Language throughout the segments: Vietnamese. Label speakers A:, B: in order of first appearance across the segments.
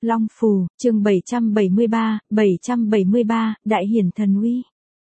A: Long Phù, chương 773, Đại Hiển Thần Uy.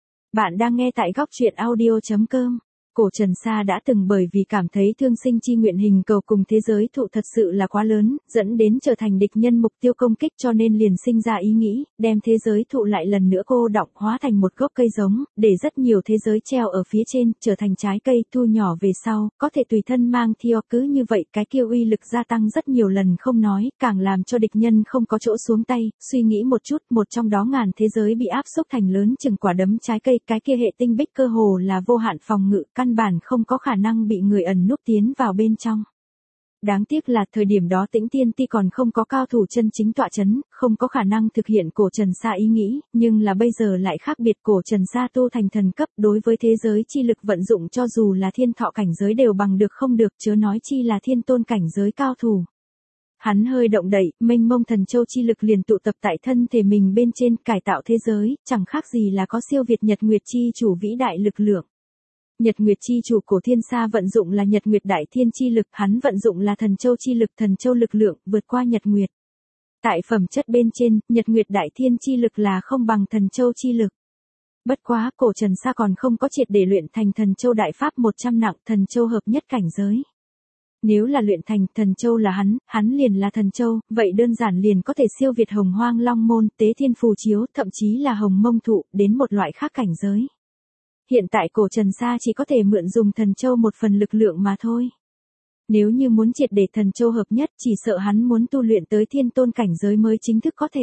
A: Bạn đang nghe tại góc truyện audio.com. Cổ Trần Sa đã từng bởi vì cảm thấy thương sinh chi nguyện hình cầu cùng thế giới thụ thật sự là quá lớn, dẫn đến trở thành địch nhân mục tiêu công kích, cho nên liền sinh ra ý nghĩ, đem thế giới thụ lại lần nữa cô đọng hóa thành một gốc cây giống, để rất nhiều thế giới treo ở phía trên, trở thành trái cây thu nhỏ về sau, có thể tùy thân mang theo, cứ như vậy cái kia uy lực gia tăng rất nhiều lần không nói, càng làm cho địch nhân không có chỗ xuống tay, suy nghĩ một chút, một trong đó ngàn thế giới bị áp xúc thành lớn chừng quả đấm trái cây, cái kia hệ tinh bích cơ hồ là vô hạn phòng ngự, căn bản không có khả năng bị người ẩn núp tiến vào bên trong. Đáng tiếc là thời điểm đó Tĩnh Tiên Ti còn không có cao thủ chân chính tọa chấn, không có khả năng thực hiện Cổ Trần Sa ý nghĩ, nhưng là bây giờ lại khác biệt, Cổ Trần Sa tu thành thần cấp, đối với thế giới chi lực vận dụng cho dù là thiên thọ cảnh giới đều bằng được không được, chớ nói chi là thiên tôn cảnh giới cao thủ. Hắn hơi động đậy, mênh mông thần châu chi lực liền tụ tập tại thân thể mình bên trên, cải tạo thế giới, chẳng khác gì là có siêu việt Nhật Nguyệt chi chủ vĩ đại lực lượng. Nhật Nguyệt chi chủ Cổ Thiên Sa vận dụng là Nhật Nguyệt đại thiên chi lực, hắn vận dụng là thần châu chi lực, thần châu lực lượng vượt qua Nhật Nguyệt. Tại phẩm chất bên trên, Nhật Nguyệt đại thiên chi lực là không bằng thần châu chi lực. Bất quá, Cổ Trần Sa còn không có triệt để luyện thành thần châu đại pháp 100 nặng, thần châu hợp nhất cảnh giới. Nếu là luyện thành thần châu là hắn liền là thần châu, vậy đơn giản liền có thể siêu việt Hồng Hoang Long Môn, Tế Thiên Phù Chiếu, thậm chí là Hồng Mông Thụ, đến một loại khác cảnh giới. Hiện tại Cổ Trần Sa chỉ có thể mượn dùng thần châu một phần lực lượng mà thôi. Nếu như muốn triệt để thần châu hợp nhất, chỉ sợ hắn muốn tu luyện tới thiên tôn cảnh giới mới chính thức có thể.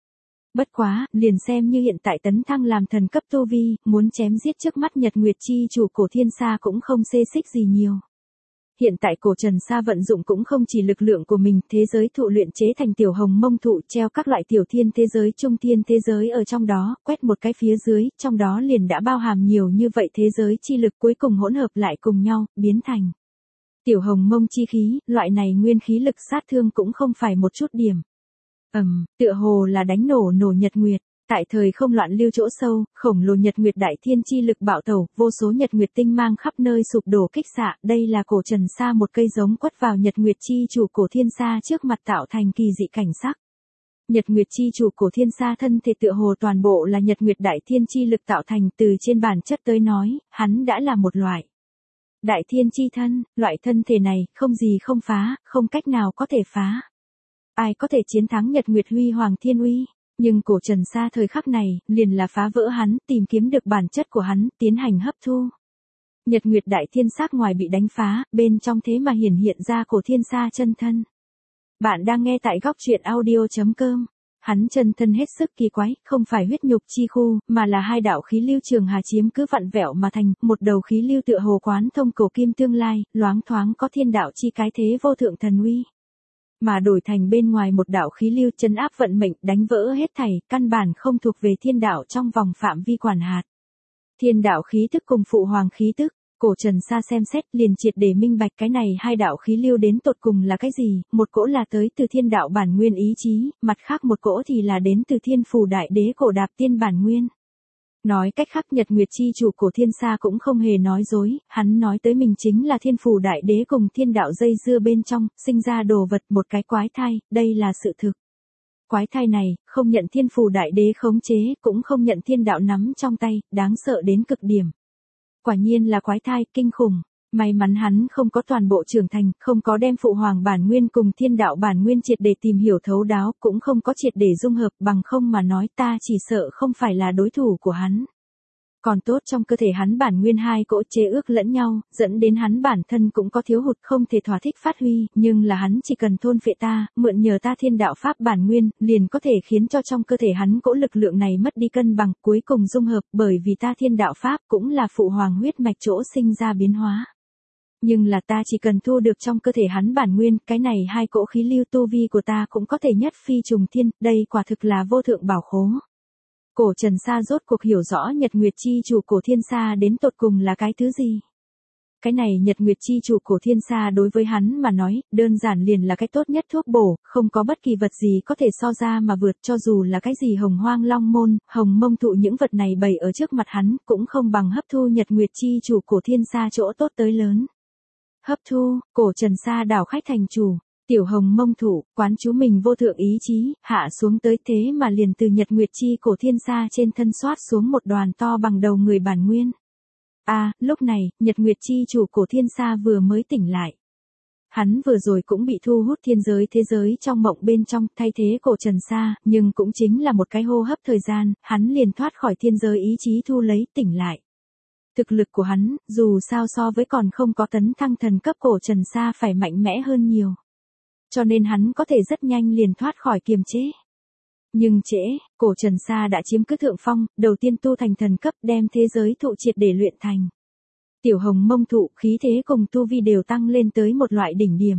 A: Bất quá, liền xem như hiện tại tấn thăng làm thần cấp tu vi, muốn chém giết trước mắt Nhật Nguyệt chi chủ Cổ Thiên Sa cũng không xê xích gì nhiều. Hiện tại Cổ Trần Sa vận dụng cũng không chỉ lực lượng của mình, thế giới thụ luyện chế thành tiểu Hồng Mông Thụ, treo các loại tiểu thiên thế giới, trung thiên thế giới ở trong đó, quét một cái phía dưới, trong đó liền đã bao hàm nhiều như vậy thế giới chi lực, cuối cùng hỗn hợp lại cùng nhau, biến thành tiểu Hồng Mông chi khí, loại này nguyên khí lực sát thương cũng không phải một chút điểm. Tựa hồ là đánh nổ Nhật Nguyệt. Tại thời không loạn lưu chỗ sâu, khổng lồ Nhật Nguyệt đại thiên chi lực bạo tẩu, vô số Nhật Nguyệt tinh mang khắp nơi sụp đổ kích xạ, đây là Cổ Trần Sa một cây giống quất vào Nhật Nguyệt chi chủ Cổ Thiên Sa trước mặt tạo thành kỳ dị cảnh sắc. Nhật Nguyệt chi chủ Cổ Thiên Sa thân thể tựa hồ toàn bộ là Nhật Nguyệt đại thiên chi lực tạo thành, từ trên bản chất tới nói, hắn đã là một loại đại thiên chi thân, loại thân thể này không gì không phá, không cách nào có thể phá. Ai có thể chiến thắng Nhật Nguyệt huy hoàng thiên uy? Nhưng Cổ Trần Sa thời khắc này, liền là phá vỡ hắn, tìm kiếm được bản chất của hắn, tiến hành hấp thu. Nhật Nguyệt đại thiên sắc ngoài bị đánh phá, bên trong thế mà hiển hiện ra Cổ Thiên Sa chân thân. Bạn đang nghe tại góc truyện audio.com. Hắn chân thân hết sức kỳ quái, không phải huyết nhục chi khu, mà là hai đạo khí lưu trường hà chiếm cứ vặn vẹo mà thành, một đầu khí lưu tựa hồ quán thông cổ kim tương lai, loáng thoáng có thiên đạo chi cái thế vô thượng thần uy. Mà đổi thành bên ngoài một đạo khí lưu trấn áp vận mệnh, đánh vỡ hết thảy, căn bản không thuộc về thiên đạo trong vòng phạm vi quản hạt. Thiên đạo khí tức cùng phụ hoàng khí tức, Cổ Trần Sa xem xét liền triệt để minh bạch cái này hai đạo khí lưu đến tột cùng là cái gì, một cỗ là tới từ thiên đạo bản nguyên ý chí, mặt khác một cỗ thì là đến từ thiên phù đại đế Cổ Đạp Tiên bản nguyên. Nói cách khác Nhật Nguyệt chi chủ Cổ Thiên Sa cũng không hề nói dối, hắn nói tới mình chính là thiên phù đại đế cùng thiên đạo dây dưa bên trong, sinh ra đồ vật một cái quái thai, đây là sự thực. Quái thai này, không nhận thiên phù đại đế khống chế, cũng không nhận thiên đạo nắm trong tay, đáng sợ đến cực điểm. Quả nhiên là quái thai, kinh khủng. May mắn hắn không có toàn bộ trưởng thành, không có đem phụ hoàng bản nguyên cùng thiên đạo bản nguyên triệt để tìm hiểu thấu đáo, cũng không có triệt để dung hợp, bằng không mà nói ta chỉ sợ không phải là đối thủ của hắn. Còn tốt trong cơ thể hắn bản nguyên hai cỗ chế ước lẫn nhau, dẫn đến hắn bản thân cũng có thiếu hụt không thể thỏa thích phát huy, nhưng là hắn chỉ cần thôn phệ ta, mượn nhờ ta thiên đạo pháp bản nguyên, liền có thể khiến cho trong cơ thể hắn cỗ lực lượng này mất đi cân bằng, cuối cùng dung hợp, bởi vì ta thiên đạo pháp cũng là phụ hoàng huyết mạch chỗ sinh ra biến hóa. Nhưng là ta chỉ cần thu được trong cơ thể hắn bản nguyên, cái này hai cỗ khí lưu tu vi của ta cũng có thể nhất phi trùng thiên, đây quả thực là vô thượng bảo khố. Cổ Trần Sa rốt cuộc hiểu rõ Nhật Nguyệt chi chủ Cổ Thiên Sa đến tột cùng là cái thứ gì. Cái này Nhật Nguyệt chi chủ Cổ Thiên Sa đối với hắn mà nói, đơn giản liền là cái tốt nhất thuốc bổ, không có bất kỳ vật gì có thể so ra mà vượt, cho dù là cái gì Hồng Hoang Long Môn, Hồng Mông Thụ, những vật này bày ở trước mặt hắn, cũng không bằng hấp thu Nhật Nguyệt chi chủ Cổ Thiên Sa chỗ tốt tới lớn. Hấp thu, Cổ Trần Sa đảo khách thành chủ. Tiểu Hồng Mông Thụ, quán chú mình vô thượng ý chí, hạ xuống tới thế mà liền từ Nhật Nguyệt Chi cổ thiên sa trên thân xoát xuống một đoàn to bằng đầu người bản nguyên. Lúc này, Nhật Nguyệt Chi chủ cổ thiên sa vừa mới tỉnh lại. Hắn vừa rồi cũng bị thu hút thiên giới thế giới trong mộng bên trong, thay thế cổ Trần Sa, nhưng cũng chính là một cái hô hấp thời gian, hắn liền thoát khỏi thiên giới ý chí thu lấy, tỉnh lại. Thực lực của hắn, dù sao so với còn không có tấn thăng thần cấp cổ Trần Sa phải mạnh mẽ hơn nhiều. Cho nên hắn có thể rất nhanh liền thoát khỏi kiềm chế. Nhưng trễ, cổ Trần Sa đã chiếm cứ thượng phong, đầu tiên tu thành thần cấp đem thế giới thụ triệt để luyện thành. Tiểu Hồng Mông Thụ khí thế cùng tu vi đều tăng lên tới một loại đỉnh điểm.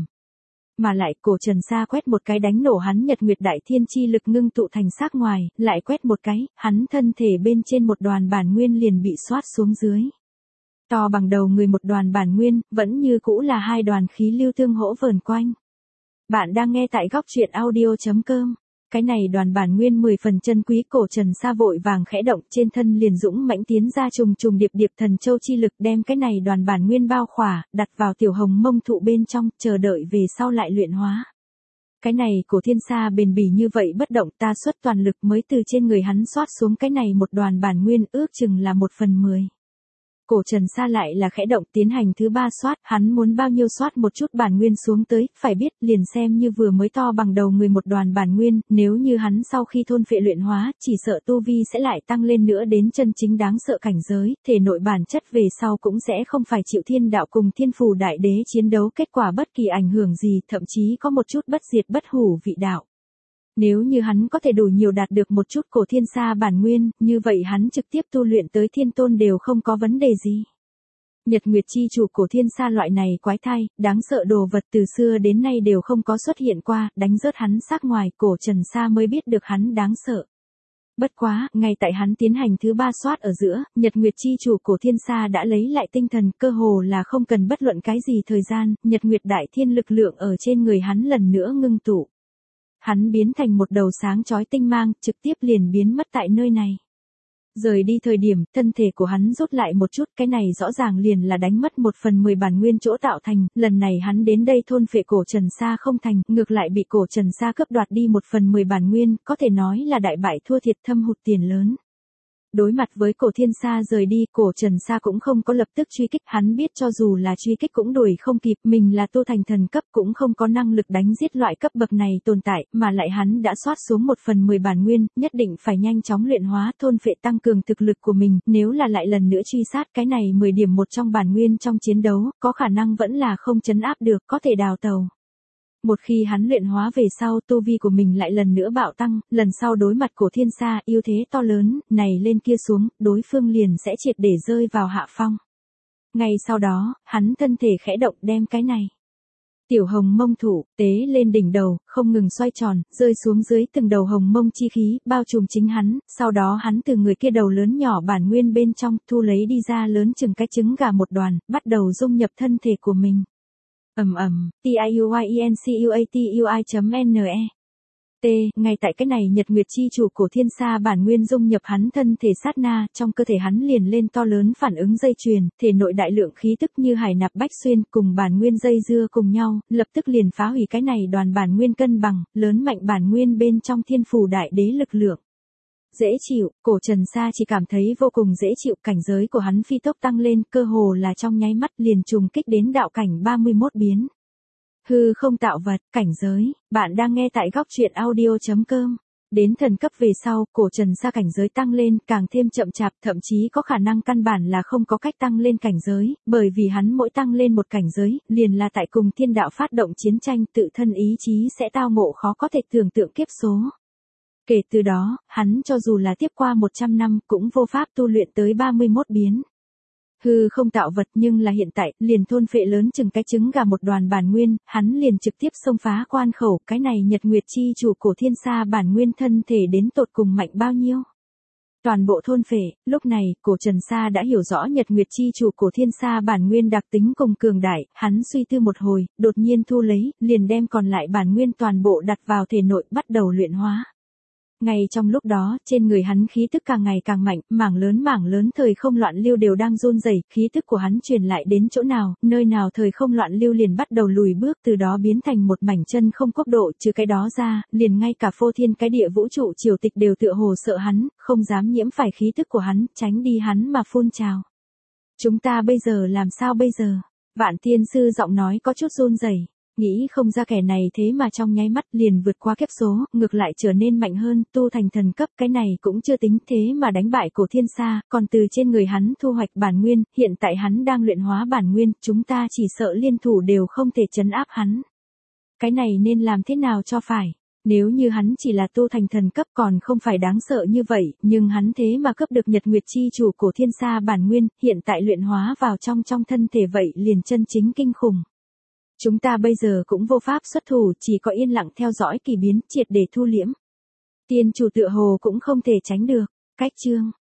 A: Mà lại cổ Trần Sa quét một cái đánh nổ hắn Nhật Nguyệt Đại Thiên chi lực ngưng tụ thành xác ngoài, lại quét một cái, hắn thân thể bên trên một đoàn bản nguyên liền bị xoát xuống dưới. To bằng đầu người một đoàn bản nguyên, vẫn như cũ là hai đoàn khí lưu tương hỗ vờn quanh. Bạn đang nghe tại góc truyện audio.com. Cái này đoàn bản nguyên 10 phần chân quý cổ Trần Sa vội vàng khẽ động trên thân liền dũng mãnh tiến ra trùng trùng điệp điệp thần châu chi lực đem cái này đoàn bản nguyên bao khỏa, đặt vào Tiểu Hồng Mông Thụ bên trong, chờ đợi về sau lại luyện hóa. Cái này cổ thiên sa bền bỉ như vậy bất động ta xuất toàn lực mới từ trên người hắn xoát xuống cái này một đoàn bản nguyên ước chừng là 1/10. Cổ Trần Sa lại là khẽ động tiến hành thứ 3 soát, hắn muốn bao nhiêu soát một chút bản nguyên xuống tới, phải biết liền xem như vừa mới to bằng đầu người một đoàn bản nguyên, nếu như hắn sau khi thôn phệ luyện hóa, chỉ sợ tu vi sẽ lại tăng lên nữa đến chân chính đáng sợ cảnh giới, thể nội bản chất về sau cũng sẽ không phải chịu thiên đạo cùng thiên phù đại đế chiến đấu kết quả bất kỳ ảnh hưởng gì, thậm chí có một chút bất diệt bất hủ vị đạo. Nếu như hắn có thể đủ nhiều đạt được một chút cổ thiên sa bản nguyên, như vậy hắn trực tiếp tu luyện tới thiên tôn đều không có vấn đề gì. Nhật Nguyệt Chi chủ cổ thiên sa loại này quái thai, đáng sợ đồ vật từ xưa đến nay đều không có xuất hiện qua, đánh rớt hắn xác ngoài, cổ Trần Sa mới biết được hắn đáng sợ. Bất quá, ngay tại hắn tiến hành thứ 3 soát ở giữa, Nhật Nguyệt Chi chủ cổ thiên sa đã lấy lại tinh thần, cơ hồ là không cần bất luận cái gì thời gian, Nhật Nguyệt Đại Thiên lực lượng ở trên người hắn lần nữa ngưng tụ. Hắn biến thành một đầu sáng chói tinh mang, trực tiếp liền biến mất tại nơi này. Rời đi thời điểm, thân thể của hắn rút lại một chút, cái này rõ ràng liền là đánh mất 1/10 bản nguyên chỗ tạo thành, lần này hắn đến đây thôn phệ cổ Trần Sa không thành, ngược lại bị cổ Trần Sa cướp đoạt đi 1/10 bản nguyên, có thể nói là đại bại thua thiệt thâm hụt tiền lớn. Đối mặt với cổ thiên sa rời đi, cổ Trần Sa cũng không có lập tức truy kích, hắn biết cho dù là truy kích cũng đuổi không kịp, mình là tu thành thần cấp cũng không có năng lực đánh giết loại cấp bậc này tồn tại, mà lại hắn đã soát xuống 1/10 bản nguyên, nhất định phải nhanh chóng luyện hóa thôn phệ tăng cường thực lực của mình, nếu là lại lần nữa truy sát cái này 10 điểm một trong bản nguyên trong chiến đấu, có khả năng vẫn là không trấn áp được, có thể đào tàu. Một khi hắn luyện hóa về sau tu vi của mình lại lần nữa bạo tăng, lần sau đối mặt cổ thiên sa ưu thế to lớn, này lên kia xuống, đối phương liền sẽ triệt để rơi vào hạ phong. Ngay sau đó, hắn thân thể khẽ động đem cái này. Tiểu Hồng Mông Thụ, tế lên đỉnh đầu, không ngừng xoay tròn, rơi xuống dưới từng đầu hồng mông chi khí, bao trùm chính hắn, sau đó hắn từ người kia đầu lớn nhỏ bản nguyên bên trong, thu lấy đi ra lớn chừng cái trứng gà một đoàn, bắt đầu dung nhập thân thể của mình. tiuyencuatui.ne ngay tại cái này Nhật Nguyệt Chi chủ cổ thiên sa bản nguyên dung nhập hắn thân thể sát na, trong cơ thể hắn liền lên to lớn phản ứng dây chuyền, thể nội đại lượng khí tức như hải nạp bách xuyên cùng bản nguyên dây dưa cùng nhau, lập tức liền phá hủy cái này đoàn bản nguyên cân bằng, lớn mạnh bản nguyên bên trong thiên phù đại đế lực lượng. Dễ chịu, cổ Trần Sa chỉ cảm thấy vô cùng dễ chịu, cảnh giới của hắn phi tốc tăng lên, cơ hồ là trong nháy mắt liền trùng kích đến đạo cảnh 31 biến. Hư không tạo vật, cảnh giới, bạn đang nghe tại góc truyện audio.com. Đến thần cấp về sau, cổ Trần Sa cảnh giới tăng lên, càng thêm chậm chạp, thậm chí có khả năng căn bản là không có cách tăng lên cảnh giới, bởi vì hắn mỗi tăng lên một cảnh giới, liền là tại cùng thiên đạo phát động chiến tranh, tự thân ý chí sẽ tao ngộ khó có thể tưởng tượng kiếp số. Kể từ đó, hắn cho dù là tiếp qua 100 năm cũng vô pháp tu luyện tới 31 biến. Hư không tạo vật, nhưng là hiện tại, liền thôn phệ lớn chừng cái trứng gà một đoàn bản nguyên, hắn liền trực tiếp xông phá quan khẩu, cái này Nhật Nguyệt Chi chủ cổ thiên sa bản nguyên thân thể đến tột cùng mạnh bao nhiêu. Toàn bộ thôn phệ, lúc này, cổ Trần Sa đã hiểu rõ Nhật Nguyệt Chi chủ cổ thiên sa bản nguyên đặc tính cùng cường đại, hắn suy tư một hồi, đột nhiên thu lấy, liền đem còn lại bản nguyên toàn bộ đặt vào thể nội, bắt đầu luyện hóa. Ngay trong lúc đó, trên người hắn khí tức càng ngày càng mạnh, mảng lớn thời không loạn lưu đều đang run rẩy, khí tức của hắn truyền lại đến chỗ nào, nơi nào thời không loạn lưu liền bắt đầu lùi bước, từ đó biến thành một mảnh chân không quốc độ, trừ cái đó ra, liền ngay cả phô thiên cái địa vũ trụ triều tịch đều tựa hồ sợ hắn, không dám nhiễm phải khí tức của hắn, tránh đi hắn mà phun trào. Chúng ta bây giờ làm sao bây giờ? Vạn Tiên Sư giọng nói có chút run rẩy. Nghĩ không ra kẻ này thế mà trong nháy mắt liền vượt qua kiếp số, ngược lại trở nên mạnh hơn, tu thành thần cấp, cái này cũng chưa tính, thế mà đánh bại Cổ Thiên Sa, còn từ trên người hắn thu hoạch bản nguyên, hiện tại hắn đang luyện hóa bản nguyên, chúng ta chỉ sợ liên thủ đều không thể trấn áp hắn. Cái này nên làm thế nào cho phải? Nếu như hắn chỉ là tu thành thần cấp còn không phải đáng sợ như vậy, nhưng hắn thế mà cấp được Nhật Nguyệt Chi chủ Cổ Thiên Sa bản nguyên, hiện tại luyện hóa vào trong thân thể vậy liền chân chính kinh khủng. Chúng ta bây giờ cũng vô pháp xuất thủ, chỉ có yên lặng theo dõi kỳ biến, triệt để thu liễm. Tiên chủ tựa hồ cũng không thể tránh được. Cách chương